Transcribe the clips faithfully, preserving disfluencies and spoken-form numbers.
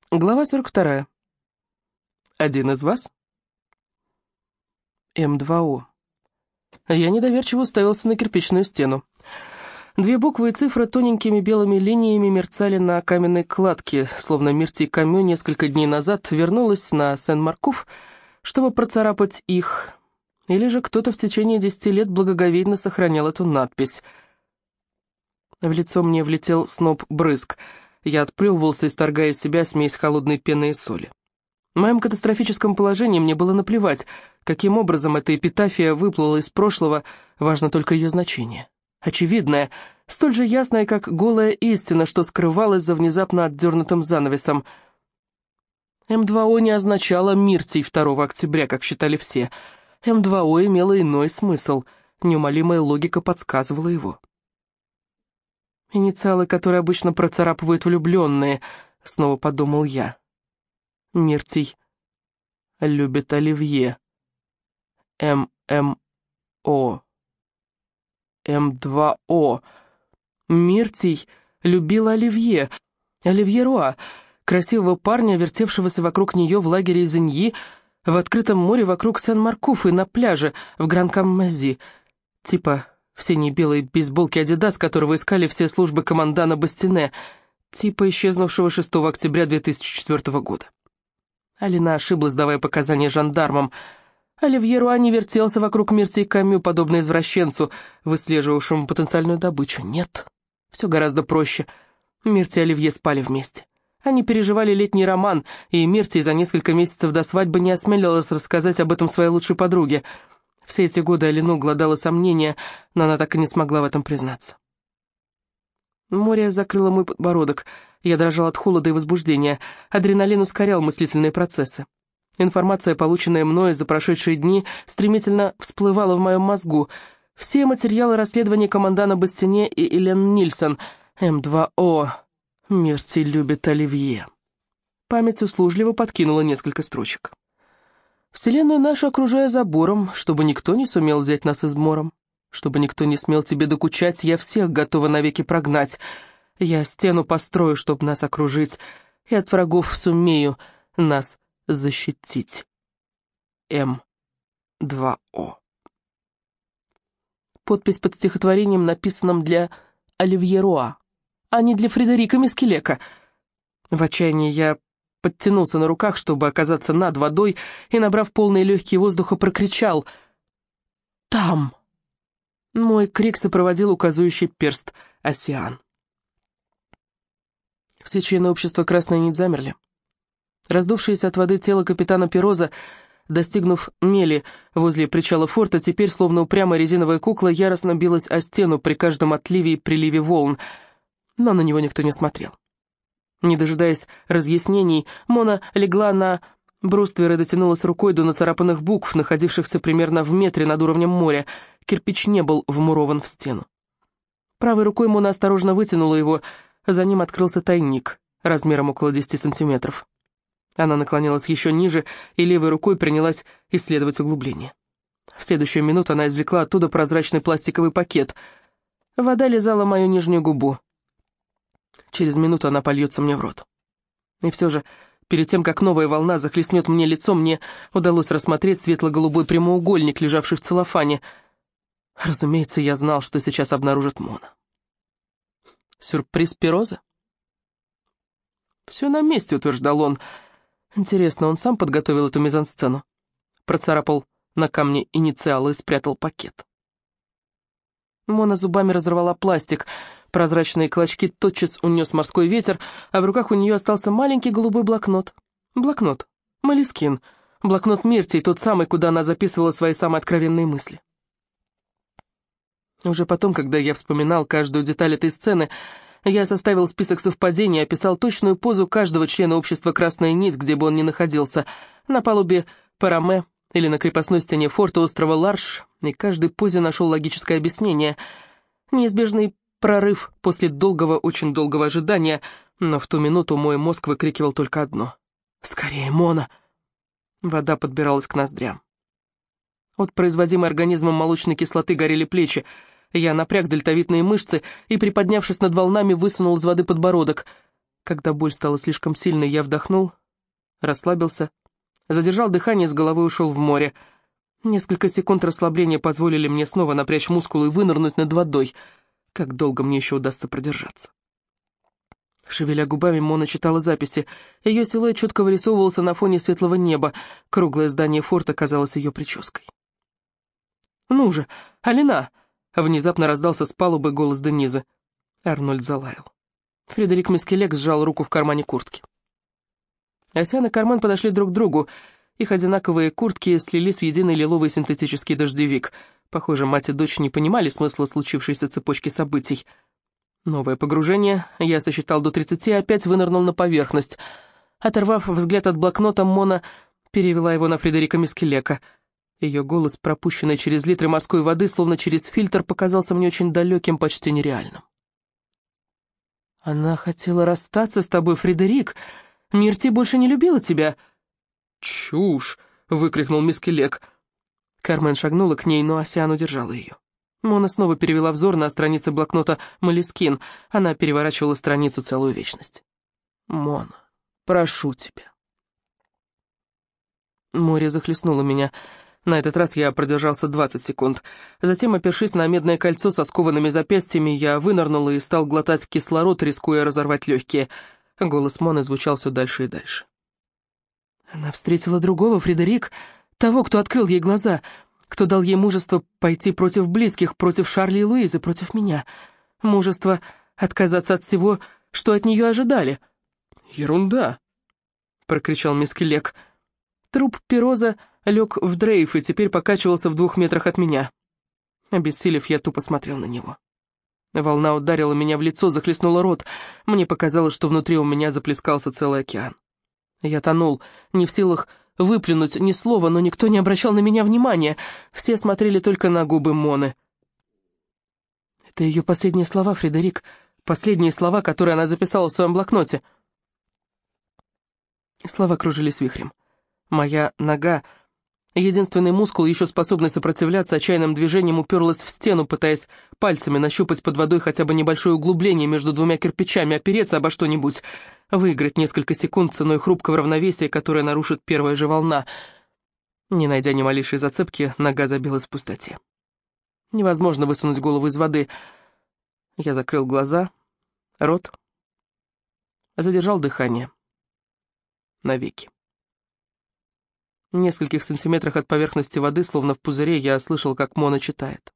Глава сорок вторая. Один из вас? эм два о. Я недоверчиво уставился на кирпичную стену. Две буквы и цифры тоненькими белыми линиями мерцали на каменной кладке, словно Мирти Камю несколько дней назад вернулась на Сен-Маркуф, чтобы процарапать их, или же кто-то в течение десяти лет благоговейно сохранял эту надпись. В лицо мне влетел сноп брызг. Я отплевывался, исторгая из себя смесь холодной пены и соли. В моем катастрофическом положении мне было наплевать, каким образом эта эпитафия выплыла из прошлого, важно только ее значение. Очевидное, столь же ясное, как голая истина, что скрывалась за внезапно отдернутым занавесом. эм два о не означало Миртий второго октября, как считали все. эм два о имело иной смысл, неумолимая логика подсказывала его. «Инициалы, которые обычно процарапывают влюбленные», — снова подумал я. Миртий любит Оливье. эм эм о. эм два о. Миртий любил Оливье. Оливье Руа, красивого парня, вертевшегося вокруг нее в лагере Изеньи, в открытом море вокруг Сен-Маркуф и на пляже в Гран-Каммази. Типа в синей белой бейсболке «Адидас», которого искали все службы командана Бастине. Типа исчезнувшего шестого октября две тысячи четвёртого года. Алина ошиблась, давая показания жандармам. Оливье Руа не вертелся вокруг Миртии Камю, подобно извращенцу, выслеживавшему потенциальную добычу. Нет, все гораздо проще. Мирти и Оливье спали вместе. Они переживали летний роман, и Мирти за несколько месяцев до свадьбы не осмелилась рассказать об этом своей лучшей подруге. Все эти годы Алину глодало сомнения, но она так и не смогла в этом признаться. Море закрыло мой подбородок. Я дрожал от холода и возбуждения. Адреналин ускорял мыслительные процессы. Информация, полученная мною за прошедшие дни, стремительно всплывала в моем мозгу. Все материалы расследования командана Бастине и Элен Нильсон. эм два о. Мирти любит Оливье. Память услужливо подкинула несколько строчек. Вселенную нашу окружая забором, чтобы никто не сумел взять нас измором. Чтобы никто не смел тебе докучать, я всех готова навеки прогнать. Я стену построю, чтобы нас окружить, и от врагов сумею нас защитить. эм два о. Подпись под стихотворением, написанным для Оливье Руа, а не для Фредерика Мискелека. В отчаянии я подтянулся на руках, чтобы оказаться над водой, и, набрав полные легкие воздуха, прокричал «Там!». Мой крик сопроводил указывающий перст Осиан. Все члены общества «Красная нить» замерли. Раздувшееся от воды тело капитана Пироза, достигнув мели возле причала форта, теперь, словно упрямая резиновая кукла, яростно билась о стену при каждом отливе и приливе волн, но на него никто не смотрел. Не дожидаясь разъяснений, Мона легла на бруствер и дотянулась рукой до нацарапанных букв, находившихся примерно в метре над уровнем моря. Кирпич не был вмурован в стену. Правой рукой Мона осторожно вытянула его, за ним открылся тайник, размером около десяти сантиметров. Она наклонилась еще ниже и левой рукой принялась исследовать углубление. В следующую минуту она извлекла оттуда прозрачный пластиковый пакет. Вода лизала мою нижнюю губу. Через минуту она польется мне в рот. И все же, перед тем, как новая волна захлестнет мне лицо, мне удалось рассмотреть светло-голубой прямоугольник, лежавший в целлофане. Разумеется, я знал, что сейчас обнаружит Мона. Сюрприз Пироза? «Все на месте», — утверждал он. Интересно, он сам подготовил эту мизансцену? Процарапал на камне инициалы и спрятал пакет. Мона зубами разорвала пластик. Прозрачные клочки тотчас унес морской ветер, а в руках у нее остался маленький голубой блокнот. Блокнот. Молескин. Блокнот Миртии, тот самый, куда она записывала свои самые откровенные мысли. Уже потом, когда я вспоминал каждую деталь этой сцены, я составил список совпадений и описал точную позу каждого члена общества «Красная нить», где бы он ни находился, на палубе Параме или на крепостной стене форта острова Ларш, и каждой позе нашел логическое объяснение. Неизбежный прорыв после долгого, очень долгого ожидания, но в ту минуту мой мозг выкрикивал только одно: «Скорее, Мона!». Вода подбиралась к ноздрям. От производимой организмом молочной кислоты горели плечи. Я напряг дельтовидные мышцы и, приподнявшись над волнами, высунул из воды подбородок. Когда боль стала слишком сильной, я вдохнул, расслабился, задержал дыхание, с головой ушел в море. Несколько секунд расслабления позволили мне снова напрячь мускулы и вынырнуть над водой. Как долго мне еще удастся продержаться? Шевеля губами, Мона читала записи. Ее силуэт четко вырисовывался на фоне светлого неба. Круглое здание форта казалось ее прической. «Ну же, Алина!» — внезапно раздался с палубы голос Денизы. Арнольд залаял. Фредерик Мискелек сжал руку в кармане куртки. Осян и Кармен подошли друг к другу. Их одинаковые куртки слились в единый лиловый синтетический дождевик. Похоже, мать и дочь не понимали смысла случившейся цепочки событий. Новое погружение, я сосчитал до тридцати и опять вынырнул на поверхность. Оторвав взгляд от блокнота, Мона перевела его на Фредерика Мискелека. Ее голос, пропущенный через литры морской воды, словно через фильтр, показался мне очень далеким, почти нереальным. «Она хотела расстаться с тобой, Фредерик. Мирти больше не любила тебя». «Чушь!» — выкрикнул Мискелек. Кармен шагнула к ней, но Осян удержала ее. Мона снова перевела взор на страницы блокнота «Молескин». Она переворачивала страницу целую вечность. «Мона, прошу тебя». Море захлестнуло меня. На этот раз я продержался двадцать секунд. Затем, опершись на медное кольцо со скованными запястьями, я вынырнул и стал глотать кислород, рискуя разорвать легкие. Голос Моны звучал все дальше и дальше. Она встретила другого, Фредерик, того, кто открыл ей глаза, кто дал ей мужество пойти против близких, против Шарли и Луизы, против меня. Мужество отказаться от всего, что от нее ожидали. «Ерунда!» — прокричал Мискелек. Труп Пироза лег в дрейф и теперь покачивался в двух метрах от меня. Обессилев, я тупо смотрел на него. Волна ударила меня в лицо, захлестнула рот. Мне показалось, что внутри у меня заплескался целый океан. Я тонул, не в силах выплюнуть ни слова, но никто не обращал на меня внимания. Все смотрели только на губы Моны. Это ее последние слова, Фредерик. Последние слова, которые она записала в своем блокноте. Слова кружились вихрем. Моя нога, единственный мускул, еще способный сопротивляться отчаянным движениям, уперлась в стену, пытаясь пальцами нащупать под водой хотя бы небольшое углубление между двумя кирпичами, опереться обо что-нибудь, выиграть несколько секунд ценой хрупкого равновесия, которое нарушит первая же волна. Не найдя ни малейшей зацепки, нога забилась в пустоте. Невозможно высунуть голову из воды. Я закрыл глаза, рот, задержал дыхание. Навеки. В нескольких сантиметрах от поверхности воды, словно в пузыре, я слышал, как Мона читает.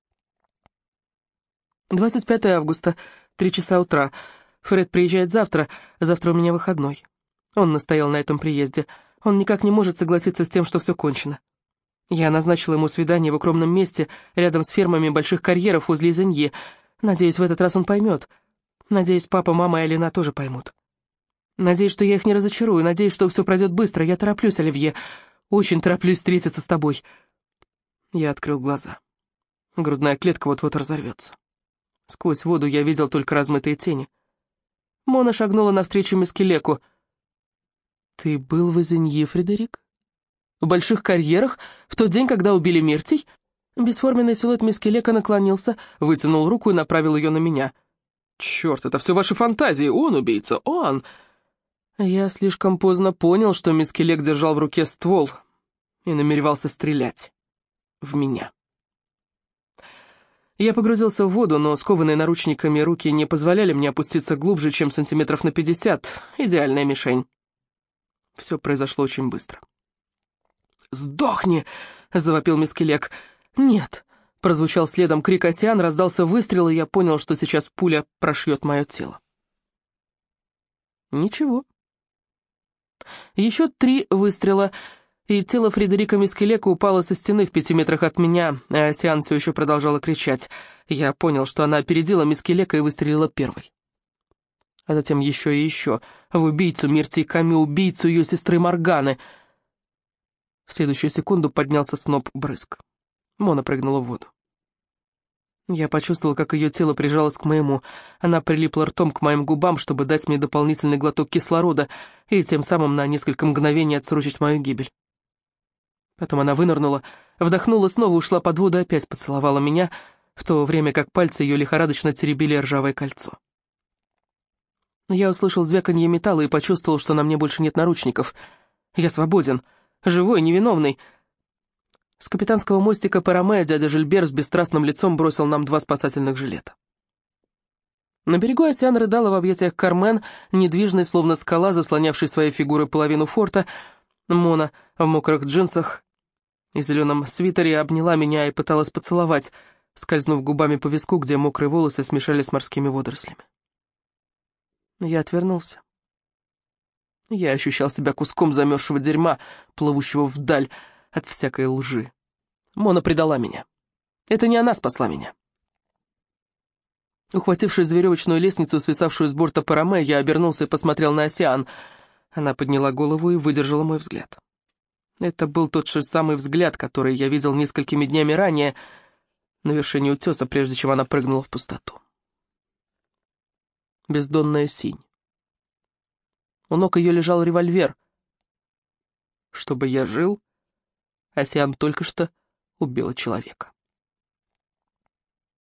двадцать пятое августа, три часа утра. Фред приезжает завтра, завтра у меня выходной. Он настоял на этом приезде. Он никак не может согласиться с тем, что все кончено. Я назначила ему свидание в укромном месте, рядом с фермами больших карьеров возле Изеньи. Надеюсь, в этот раз он поймет. Надеюсь, папа, мама и Алина тоже поймут. Надеюсь, что я их не разочарую, надеюсь, что все пройдет быстро. Я тороплюсь, Оливье, очень тороплюсь встретиться с тобой. Я открыл глаза. Грудная клетка вот-вот разорвется. Сквозь воду я видел только размытые тени. Мона шагнула навстречу Мискелеку. «Ты был в Изеньи, Фредерик? В больших карьерах? В тот день, когда убили Миртий?» Бесформенный силуэт Мискелека наклонился, вытянул руку и направил ее на меня. «Черт, это все ваши фантазии! Он убийца! Он!» Я слишком поздно понял, что Мискелек держал в руке ствол и намеревался стрелять в меня. Я погрузился в воду, но скованные наручниками руки не позволяли мне опуститься глубже, чем сантиметров на пятьдесят. Идеальная мишень. Все произошло очень быстро. «Сдохни!» — завопил Мискелек. «Нет!» — прозвучал следом крик Осян, раздался выстрел, и я понял, что сейчас пуля прошьет мое тело. Ничего. Еще три выстрела, и тело Фредерика Мискелека упало со стены в пяти метрах от меня, а Осян все еще продолжала кричать. Я понял, что она опередила Мискелека и выстрелила первой. А затем еще и еще. В убийцу Миртии Камю, убийцу ее сестры Морганы. В следующую секунду поднялся сноп брызг. Мона прыгнула в воду. Я почувствовал, как ее тело прижалось к моему. Она прилипла ртом к моим губам, чтобы дать мне дополнительный глоток кислорода и тем самым на несколько мгновений отсрочить мою гибель. Потом она вынырнула, вдохнула, снова ушла под воду и опять поцеловала меня, в то время как пальцы ее лихорадочно теребили ржавое кольцо. Я услышал звяканье металла и почувствовал, что на мне больше нет наручников. Я свободен, живой, невиновный. С капитанского мостика Параме дядя Жильбер с бесстрастным лицом бросил нам два спасательных жилета. На берегу Асян рыдала в объятиях Кармен, недвижной, словно скала, заслонявшей своей фигурой половину форта. Мона в мокрых джинсах и зеленом свитере обняла меня и пыталась поцеловать, скользнув губами по виску, где мокрые волосы смешались с морскими водорослями. Я отвернулся. Я ощущал себя куском замерзшего дерьма, плывущего вдаль от всякой лжи. Мона предала меня. Это не она спасла меня. Ухватившись за веревочную лестницу, свисавшую с борта Параме, я обернулся и посмотрел на Асян. Она подняла голову и выдержала мой взгляд. Это был тот же самый взгляд, который я видел несколькими днями ранее на вершине утеса, прежде чем она прыгнула в пустоту. Бездонная синь. У ног ее лежал револьвер. Чтобы я жил, Асян только что убила человека.